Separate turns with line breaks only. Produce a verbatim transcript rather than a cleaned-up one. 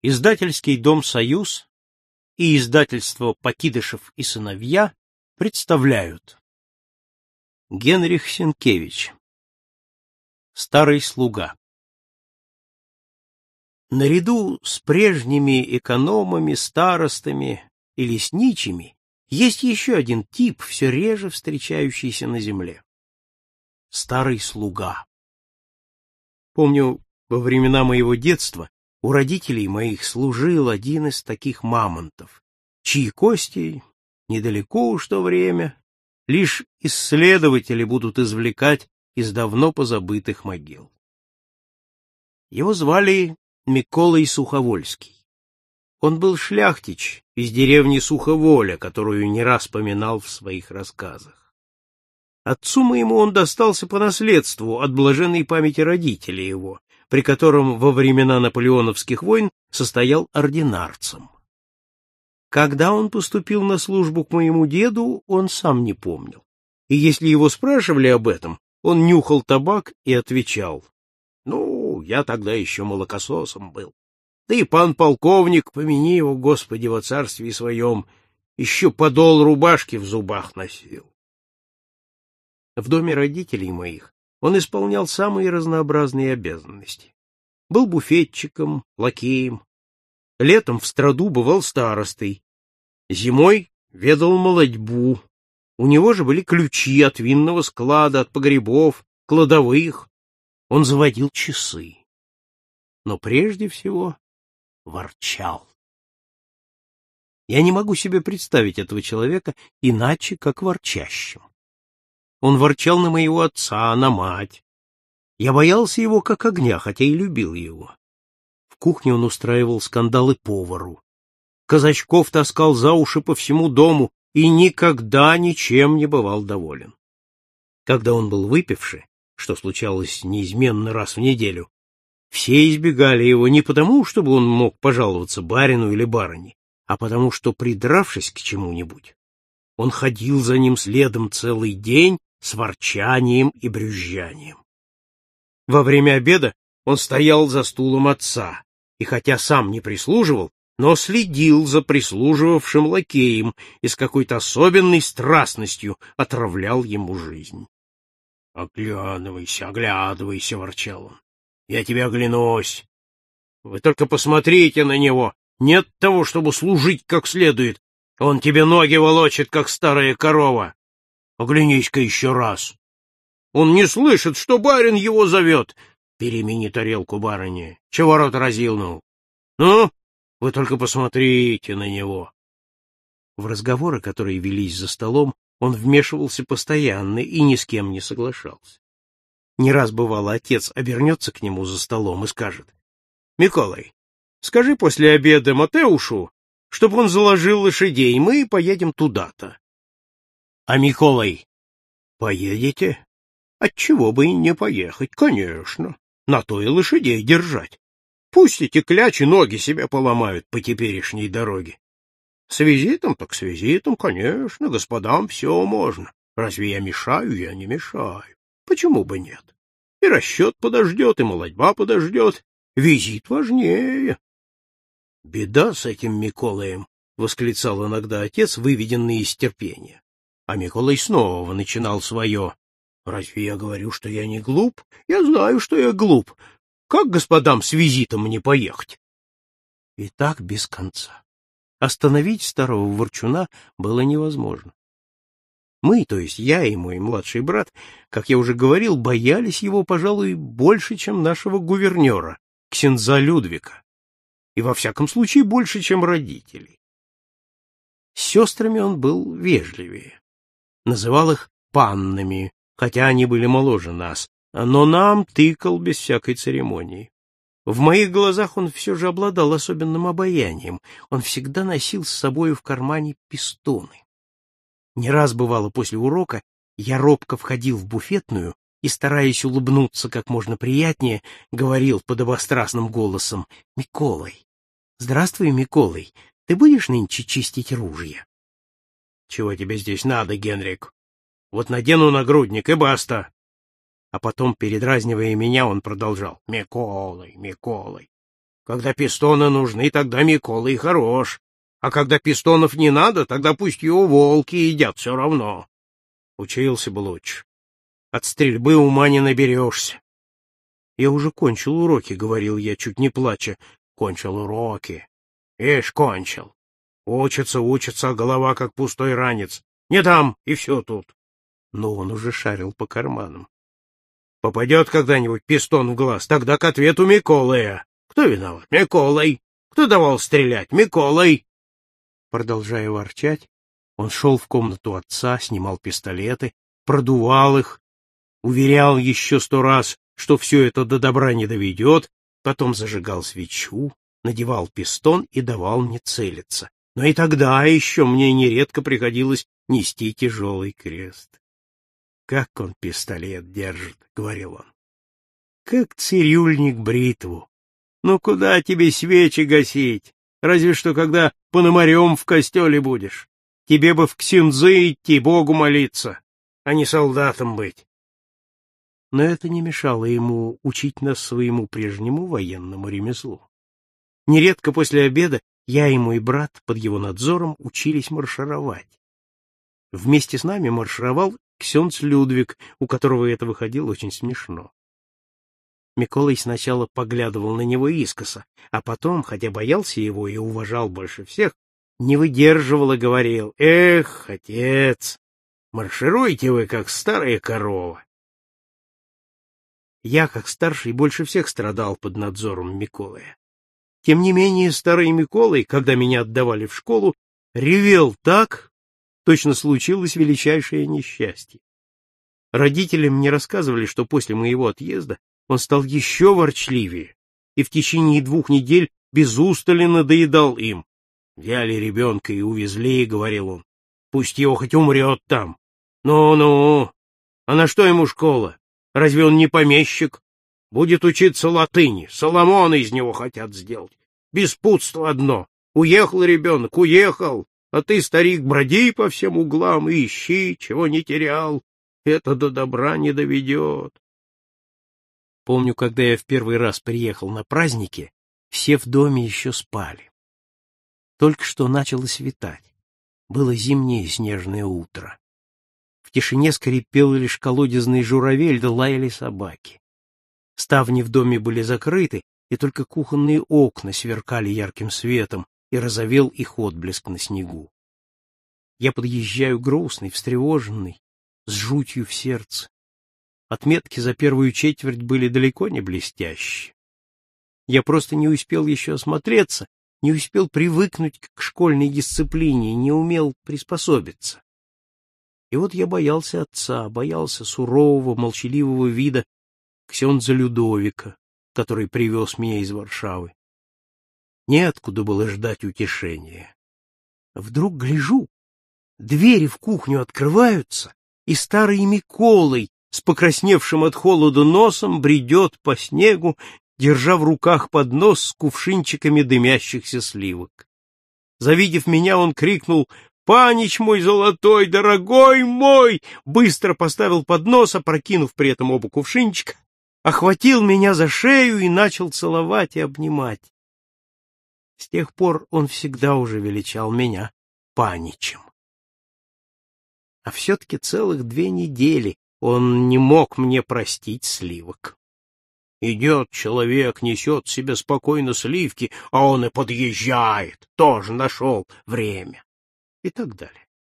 Издательский дом «Союз» и издательство «Покидышев и сыновья» представляют. Генрих Сенкевич. Старый слуга. Наряду с прежними экономами, старостами и лесничими есть еще один тип, все реже встречающийся на земле. Старый слуга. Помню, во времена моего детства у родителей моих служил один из таких мамонтов, чьи кости недалеко уж то время лишь исследователи будут извлекать из давно позабытых могил. Его звали Миколой Суховольский. Он был шляхтич из деревни Суховоля, которую не раз поминал в своих рассказах. Отцу моему он достался по наследству от блаженной памяти родителей его, при котором во времена наполеоновских войн состоял ординарцем. Когда он поступил на службу к моему деду, он сам не помнил. И если его спрашивали об этом, он нюхал табак и отвечал: «Ну, я тогда еще молокососом был. Да и пан полковник, помяни его, Господи, во царстве своем, еще подол рубашки в зубах носил». В доме родителей моих он исполнял самые разнообразные обязанности. Был буфетчиком, лакеем. Летом в страду бывал старостой. Зимой ведал молотьбу. У него же были ключи от винного склада, от погребов, кладовых. Он заводил часы. Но прежде всего ворчал. Я не могу себе представить этого человека иначе, как ворчащим. Он ворчал на моего отца, на мать. Я боялся его как огня, хотя и любил его. В кухне он устраивал скандалы повару. Казачков таскал за уши по всему дому и никогда ничем не бывал доволен. Когда он был выпивший, что случалось неизменно раз в неделю, все избегали его не потому, чтобы он мог пожаловаться барину или барыне, а потому что, придравшись к чему-нибудь, он ходил за ним следом целый день с ворчанием и брюзжанием. Во время обеда он стоял за стулом отца, и хотя сам не прислуживал, но следил за прислуживавшим лакеем и с какой-то особенной страстностью отравлял ему жизнь. — Оглядывайся, оглядывайся, — ворчал он. — Я тебе оглянусь. Вы только посмотрите на него. Нет того, чтобы служить как следует. Он тебе ноги волочит, как старая корова. Оглянись-ка еще раз. Он не слышит, что барин его зовет. Перемени тарелку барыне. Чего рот разинул? Ну, вы только посмотрите на него. В разговоры, которые велись за столом, он вмешивался постоянно и ни с кем не соглашался. Не раз бывало, отец обернется к нему за столом и скажет: — Миколай, скажи после обеда Матеушу, чтобы он заложил лошадей, мы поедем туда-то. — А Миколай: — Поедете? Отчего бы и не поехать, конечно. На то и лошадей держать. Пусть эти клячи ноги себе поломают по теперешней дороге. С визитом так с визитом, конечно, господам все можно. Разве я мешаю? Я не мешаю. Почему бы нет? И расчет подождет, и молодьба подождет. Визит важнее. — Беда с этим Миколаем, — восклицал иногда отец, выведенный из терпения. А Миколай снова начинал свое. — Разве я говорю, что я не глуп? Я знаю, что я глуп. Как господам с визитом мне поехать? И так без конца. Остановить старого ворчуна было невозможно. Мы, то есть я и мой младший брат, как я уже говорил, боялись его, пожалуй, больше, чем нашего гувернера, ксенза Людвика, и во всяком случае больше, чем родителей. С сестрами он был вежливее, называл их паннами, хотя они были моложе нас, но нам тыкал без всякой церемонии. В моих глазах он все же обладал особенным обаянием, он всегда носил с собою в кармане пистоны. Не раз бывало после урока, я робко входил в буфетную и, стараясь улыбнуться как можно приятнее, говорил подобострастным голосом: — Миколай, здравствуй, Миколай, ты будешь нынче чистить ружья? — Чего тебе здесь надо, Генрик? Вот надену нагрудник и баста. А потом, передразнивая меня, он продолжал: — Миколай, Миколай. Когда пистоны нужны, тогда Микола и хорош. А когда пистонов не надо, тогда пусть его волки едят все равно. Учился бы лучше. От стрельбы ума не наберешься. Я уже кончил уроки, — говорил я, чуть не плача. Кончил уроки. Ишь, кончил. Учится, учится, а голова как пустой ранец. Не дам, и все тут. Но он уже шарил по карманам. Попадет когда-нибудь пистон в глаз, тогда к ответу Миколая. Кто виноват? Миколай. Кто давал стрелять? Миколай. Продолжая ворчать, он шел в комнату отца, снимал пистолеты, продувал их, уверял еще сто раз, что все это до добра не доведет, потом зажигал свечу, надевал пистон и давал мне целиться. Но и тогда еще мне нередко приходилось нести тяжелый крест. «Как он пистолет держит», — говорил он, — «как цирюльник бритву. Ну куда тебе свечи гасить? Разве что когда пономарем в костеле будешь. Тебе бы в ксензы идти, Богу молиться, а не солдатом быть». Но это не мешало ему учить нас своему прежнему военному ремеслу. Нередко после обеда я и мой брат под его надзором учились маршировать. Вместе с нами маршировал ксенц Людвиг, у которого это выходило очень смешно. Миколай сначала поглядывал на него искоса, а потом, хотя боялся его и уважал больше всех, не выдерживал и говорил: «Эх, отец, маршируете вы, как старая корова». Я, как старший, больше всех страдал под надзором Миколая. Тем не менее, старый Миколай, когда меня отдавали в школу, ревел так, точно случилось величайшее несчастье. Родители мне рассказывали, что после моего отъезда он стал еще ворчливее и в течение двух недель без устали надоедал им. «Взяли ребенка и увезли», — говорил он. «Пусть его хоть умрет там. Ну-ну, а на что ему школа? Разве он не помещик? Будет учиться латыни, Соломона из него хотят сделать. Беспутство одно. Уехал ребенок, уехал, а ты, старик, броди по всем углам и ищи, чего не терял. Это до добра не доведет». Помню, когда я в первый раз приехал на праздники, все в доме еще спали. Только что начало светать. Было зимнее снежное утро. В тишине скрипел лишь колодезный журавель, да лаяли собаки. Ставни в доме были закрыты, и только кухонные окна сверкали ярким светом, и розовел их отблеск на снегу. Я подъезжаю грустный, встревоженный, с жутью в сердце. Отметки за первую четверть были далеко не блестящие. Я просто не успел еще осмотреться, не успел привыкнуть к школьной дисциплине, не умел приспособиться. И вот я боялся отца, боялся сурового, молчаливого вида ксендза Людовика, который привез меня из Варшавы. Неоткуда было ждать утешения. Вдруг гляжу, двери в кухню открываются, и старый Миколай с покрасневшим от холода носом бредет по снегу, держа в руках поднос с кувшинчиками дымящихся сливок. Завидев меня, он крикнул: «Панич мой золотой, дорогой мой!» Быстро поставил поднос, опрокинув при этом оба кувшинчика, охватил меня за шею и начал целовать и обнимать. С тех пор он всегда уже величал меня Паничем. А все-таки целых две недели он не мог мне простить сливок. Идет человек, несет себе спокойно сливки, а он и подъезжает, тоже нашел время. И так далее.